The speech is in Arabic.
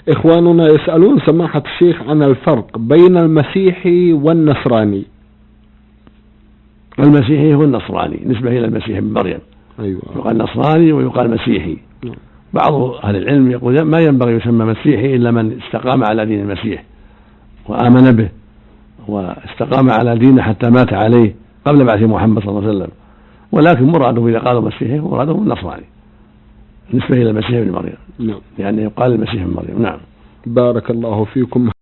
إخواننا يسألون سماحة الشيخ عن الفرق بين المسيحي والنصراني. المسيحي هو النصراني نسبة إلى المسيح ابن مريم. أيوة. يقال نصراني ويقال مسيحي. بعض أهل العلم يقول ما ينبغي يسمى مسيحي إلا من استقام على دين المسيح وآمن به واستقام على دينه حتى مات عليه قبل بعث محمد صلى الله عليه وسلم، ولكن مراده إذا قالوا مسيحي مراده النصراني نسبة إلى المسيح ابن مريم. نعم. يعني يقال المسيح ابن مريم. نعم. بارك الله فيكم.